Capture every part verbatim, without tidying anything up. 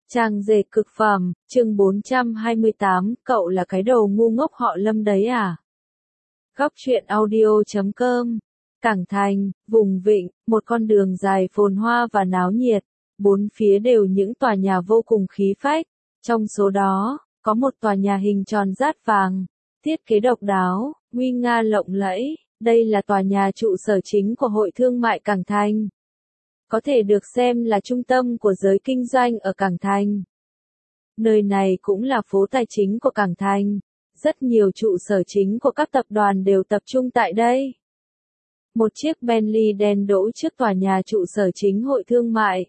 Trang dệt cực phẩm, chương bốn trăm hai mươi tám, cậu là cái đầu ngu ngốc họ Lâm đấy à? Góc truyện audio chấm com. Cảng Thành, vùng Vịnh, một con đường dài phồn hoa và náo nhiệt, bốn phía đều những tòa nhà vô cùng khí phách, trong số đó, có một tòa nhà hình tròn dát vàng, thiết kế độc đáo, nguy nga lộng lẫy, đây là tòa nhà trụ sở chính của Hội Thương mại Cảng Thành. Có thể được xem là trung tâm của giới kinh doanh ở Cảng Thành. Nơi này cũng là phố tài chính của Cảng Thành, rất nhiều trụ sở chính của các tập đoàn đều tập trung tại đây. Một chiếc Bentley đen đỗ trước tòa nhà trụ sở chính Hội Thương mại.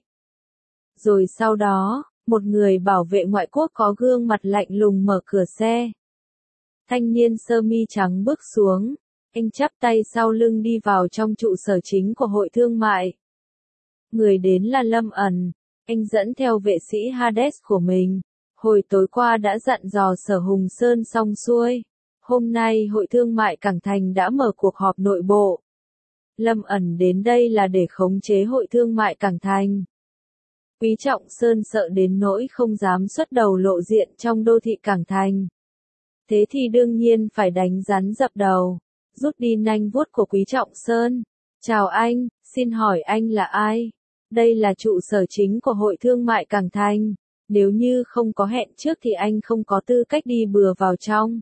Rồi sau đó, một người bảo vệ ngoại quốc có gương mặt lạnh lùng mở cửa xe. Thanh niên sơ mi trắng bước xuống, anh chắp tay sau lưng đi vào trong trụ sở chính của Hội Thương mại. Người đến là Lâm ẩn, anh dẫn theo vệ sĩ Hades của mình. Hồi tối qua đã dặn dò Sở Hùng Sơn xong xuôi. Hôm nay Hội Thương mại Cảng Thành đã mở cuộc họp nội bộ. Lâm ẩn đến đây là để khống chế Hội Thương mại Cảng Thành. Quý Trọng Sơn sợ đến nỗi không dám xuất đầu lộ diện trong đô thị Cảng Thành. Thế thì đương nhiên phải đánh rắn dập đầu, rút đi nanh vuốt của Quý Trọng Sơn. Chào anh, xin hỏi anh là ai? Đây là trụ sở chính của Hội Thương mại Cảng Thành. Nếu như không có hẹn trước thì anh không có tư cách đi bừa vào trong.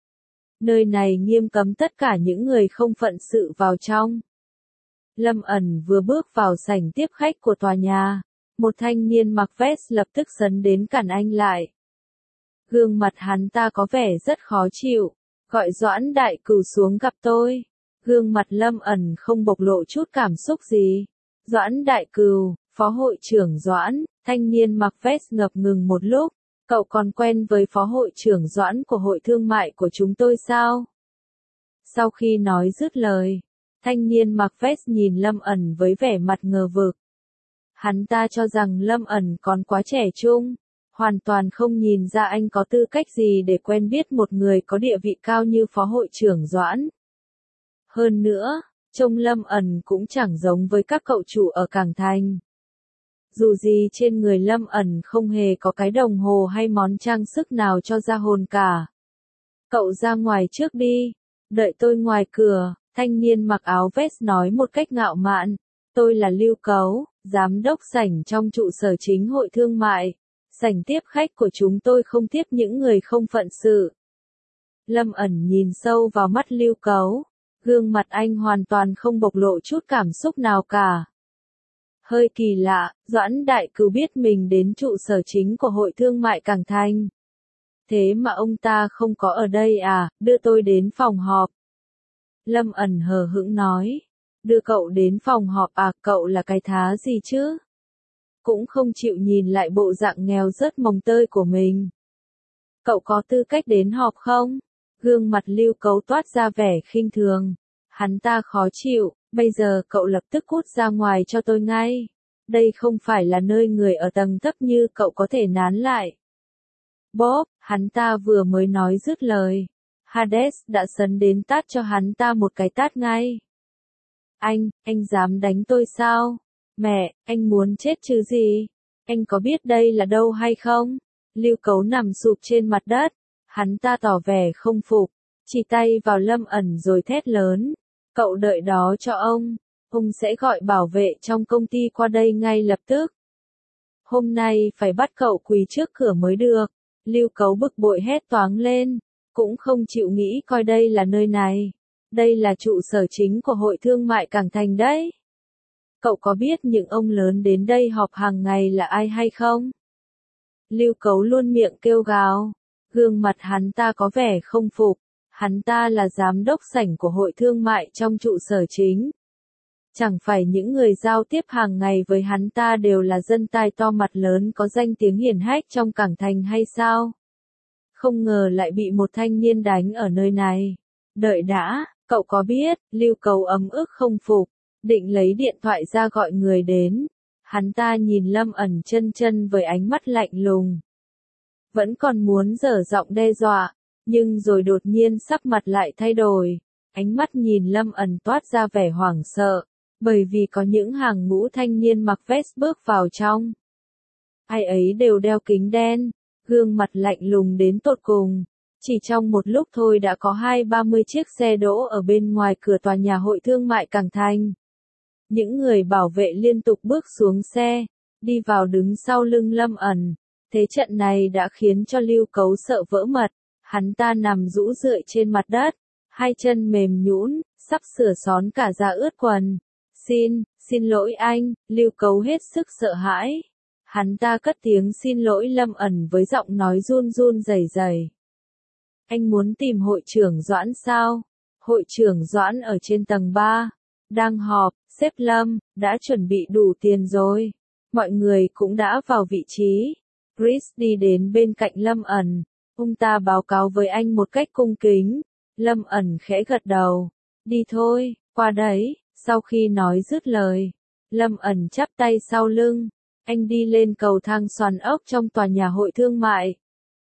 Nơi này nghiêm cấm tất cả những người không phận sự vào trong. Lâm ẩn vừa bước vào sảnh tiếp khách của tòa nhà. Một thanh niên mặc vest lập tức sấn đến cản anh lại. Gương mặt hắn ta có vẻ rất khó chịu. Gọi Doãn Đại Cửu xuống gặp tôi. Gương mặt Lâm ẩn không bộc lộ chút cảm xúc gì. Doãn Đại Cửu, Phó hội trưởng Doãn, thanh niên mặc vest ngập ngừng một lúc. Cậu còn quen với Phó hội trưởng Doãn của Hội Thương mại của chúng tôi sao? Sau khi nói dứt lời, thanh niên mặc vest nhìn Lâm ẩn với vẻ mặt ngờ vực. Hắn ta cho rằng Lâm ẩn còn quá trẻ trung, hoàn toàn không nhìn ra anh có tư cách gì để quen biết một người có địa vị cao như Phó hội trưởng Doãn. Hơn nữa, trông Lâm ẩn cũng chẳng giống với các cậu chủ ở Cảng Thành. Dù gì trên người Lâm ẩn không hề có cái đồng hồ hay món trang sức nào cho ra hồn cả. Cậu ra ngoài trước đi, đợi tôi ngoài cửa, thanh niên mặc áo vest nói một cách ngạo mạn. Tôi là Lưu Cấu, giám đốc sảnh trong trụ sở chính Hội Thương mại. Sảnh tiếp khách của chúng tôi không tiếp những người không phận sự. Lâm ẩn nhìn sâu vào mắt Lưu Cấu. Gương mặt anh hoàn toàn không bộc lộ chút cảm xúc nào cả. Hơi kỳ lạ, Doãn Đại Cửu biết mình đến trụ sở chính của Hội Thương mại Cảng Thành. Thế mà ông ta không có ở đây à, đưa tôi đến phòng họp. Lâm ẩn hờ hững nói. Đưa cậu đến phòng họp à, cậu là cái thá gì chứ? Cũng không chịu nhìn lại bộ dạng nghèo rớt mồng tơi của mình. Cậu có tư cách đến họp không? Gương mặt Lưu Cấu toát ra vẻ khinh thường. Hắn ta khó chịu, bây giờ cậu lập tức cút ra ngoài cho tôi ngay. Đây không phải là nơi người ở tầng thấp như cậu có thể nán lại. Bóp, hắn ta vừa mới nói dứt lời. Hades đã sấn đến tát cho hắn ta một cái tát ngay. Anh, anh dám đánh tôi sao? Mẹ, anh muốn chết chứ gì? Anh có biết đây là đâu hay không? Lưu Cấu nằm sụp trên mặt đất. Hắn ta tỏ vẻ không phục, chỉ tay vào Lâm ẩn rồi thét lớn. Cậu đợi đó cho ông, ông sẽ gọi bảo vệ trong công ty qua đây ngay lập tức. Hôm nay phải bắt cậu quỳ trước cửa mới được. Lưu Cấu bực bội hét toáng lên, cũng không chịu nghĩ coi đây là nơi này. Đây là trụ sở chính của Hội Thương mại Cảng Thành đấy. Cậu có biết những ông lớn đến đây họp hàng ngày là ai hay không? Lưu Cấu luôn miệng kêu gào. Gương mặt hắn ta có vẻ không phục, hắn ta là giám đốc sảnh của Hội Thương mại trong trụ sở chính. Chẳng phải những người giao tiếp hàng ngày với hắn ta đều là dân tai to mặt lớn có danh tiếng hiển hách trong Cảng Thành hay sao? Không ngờ lại bị một thanh niên đánh ở nơi này. Đợi đã, cậu có biết, Lưu Cấu ấm ức không phục, định lấy điện thoại ra gọi người đến. Hắn ta nhìn Lâm ẩn chân chân với ánh mắt lạnh lùng. Vẫn còn muốn giở giọng đe dọa, nhưng rồi đột nhiên sắc mặt lại thay đổi, ánh mắt nhìn Lâm ẩn toát ra vẻ hoảng sợ, bởi vì có những hàng ngũ thanh niên mặc vest bước vào trong. ai ấy đều đeo kính đen, gương mặt lạnh lùng đến tột cùng. Chỉ trong một lúc thôi đã có hai ba mươi chiếc xe đỗ ở bên ngoài cửa tòa nhà hội thương mại Cảng Thành. Những người bảo vệ liên tục bước xuống xe, đi vào đứng sau lưng Lâm ẩn. Thế trận này đã khiến cho Lưu Cấu sợ vỡ mật, hắn ta nằm rũ rượi trên mặt đất, hai chân mềm nhũn, sắp sửa xón cả da ướt quần. Xin, xin lỗi anh, Lưu Cấu hết sức sợ hãi. Hắn ta cất tiếng xin lỗi Lâm ẩn với giọng nói run run rẩy rẩy. Anh muốn tìm hội trưởng Doãn sao? Hội trưởng Doãn ở trên tầng ba, đang họp, sếp Lâm, đã chuẩn bị đủ tiền rồi. Mọi người cũng đã vào vị trí. Chris đi đến bên cạnh Lâm ẩn, ông ta báo cáo với anh một cách cung kính. Lâm ẩn khẽ gật đầu. Đi thôi, qua đấy. Sau khi nói dứt lời, Lâm ẩn chắp tay sau lưng. Anh đi lên cầu thang xoắn ốc trong tòa nhà hội thương mại.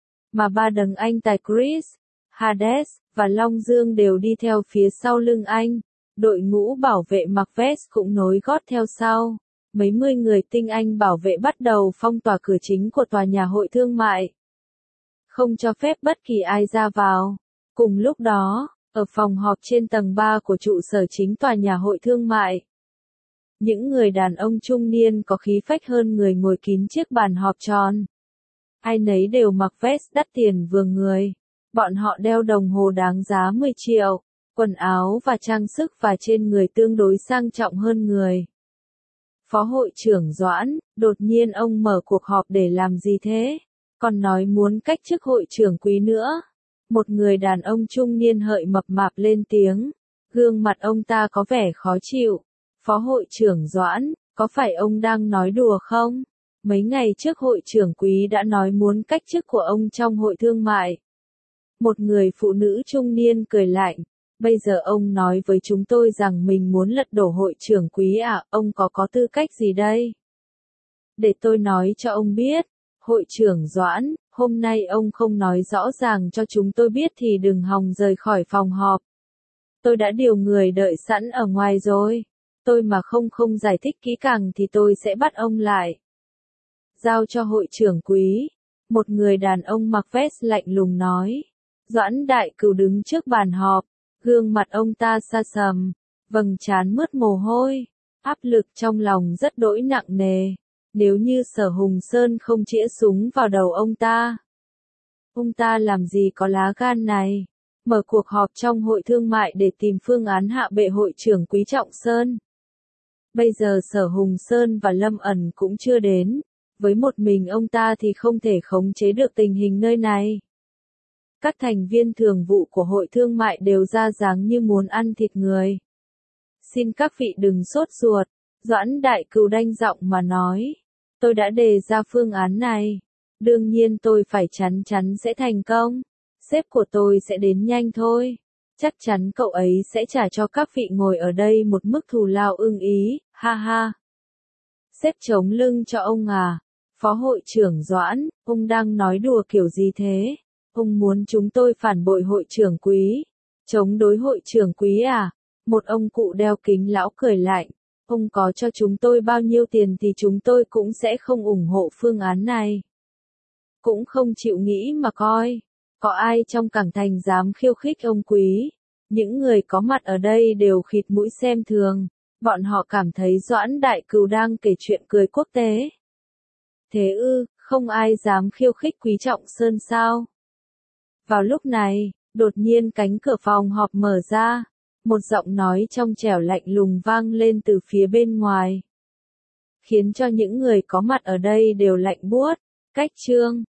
Mà ba đấng anh tài Chris, Hades, và Long Dương đều đi theo phía sau lưng anh. Đội ngũ bảo vệ mặc vest cũng nối gót theo sau. Mấy mươi người tinh anh bảo vệ bắt đầu phong tỏa cửa chính của tòa nhà hội thương mại. Không cho phép bất kỳ ai ra vào. Cùng lúc đó, ở phòng họp trên tầng ba của trụ sở chính tòa nhà hội thương mại, những người đàn ông trung niên có khí phách hơn người ngồi kín chiếc bàn họp tròn. Ai nấy đều mặc vest đắt tiền vừa người. Bọn họ đeo đồng hồ đáng giá mười triệu, quần áo và trang sức và trên người tương đối sang trọng hơn người. Phó hội trưởng Doãn, đột nhiên ông mở cuộc họp để làm gì thế? Còn nói muốn cách chức hội trưởng Quý nữa. Một người đàn ông trung niên hợi mập mạp lên tiếng. Gương mặt ông ta có vẻ khó chịu. Phó hội trưởng Doãn, có phải ông đang nói đùa không? Mấy ngày trước hội trưởng Quý đã nói muốn cách chức của ông trong hội thương mại. Một người phụ nữ trung niên cười lạnh. Bây giờ ông nói với chúng tôi rằng mình muốn lật đổ hội trưởng Quý à, ông có có tư cách gì đây? Để tôi nói cho ông biết, hội trưởng Doãn, hôm nay ông không nói rõ ràng cho chúng tôi biết thì đừng hòng rời khỏi phòng họp. Tôi đã điều người đợi sẵn ở ngoài rồi. Tôi mà không không giải thích kỹ càng thì tôi sẽ bắt ông lại. Giao cho hội trưởng Quý. Một người đàn ông mặc vest lạnh lùng nói. Doãn Đại Cửu đứng trước bàn họp. Gương mặt ông ta xa sầm, vầng trán mướt mồ hôi, áp lực trong lòng rất đỗi nặng nề. Nếu như Sở Hùng Sơn không chĩa súng vào đầu ông ta, ông ta làm gì có lá gan này, mở cuộc họp trong hội thương mại để tìm phương án hạ bệ hội trưởng Quý Trọng Sơn. Bây giờ Sở Hùng Sơn và Lâm ẩn cũng chưa đến, với một mình ông ta thì không thể khống chế được tình hình nơi này. Các thành viên thường vụ của hội thương mại đều ra dáng như muốn ăn thịt người. Xin các vị đừng sốt ruột, Doãn Đại Cửu đanh giọng mà nói. Tôi đã đề ra phương án này. Đương nhiên tôi phải chắn chắn sẽ thành công. Sếp của tôi sẽ đến nhanh thôi. Chắc chắn cậu ấy sẽ trả cho các vị ngồi ở đây một mức thù lao ưng ý, ha ha. Sếp chống lưng cho ông à? Phó hội trưởng Doãn, ông đang nói đùa kiểu gì thế? Ông muốn chúng tôi phản bội hội trưởng Quý? Chống đối hội trưởng Quý à? Một ông cụ đeo kính lão cười lạnh. Ông có cho chúng tôi bao nhiêu tiền thì chúng tôi cũng sẽ không ủng hộ phương án này. Cũng không chịu nghĩ mà coi. Có ai trong Cảng Thành dám khiêu khích ông Quý? Những người có mặt ở đây đều khịt mũi xem thường. Bọn họ cảm thấy Doãn Đại Cửu đang kể chuyện cười quốc tế. Thế ư, không ai dám khiêu khích Quý Trọng Sơn sao? Vào lúc này, đột nhiên cánh cửa phòng họp mở ra. Một giọng nói trong trẻo lạnh lùng vang lên từ phía bên ngoài. Khiến cho những người có mặt ở đây đều lạnh buốt. Cách chương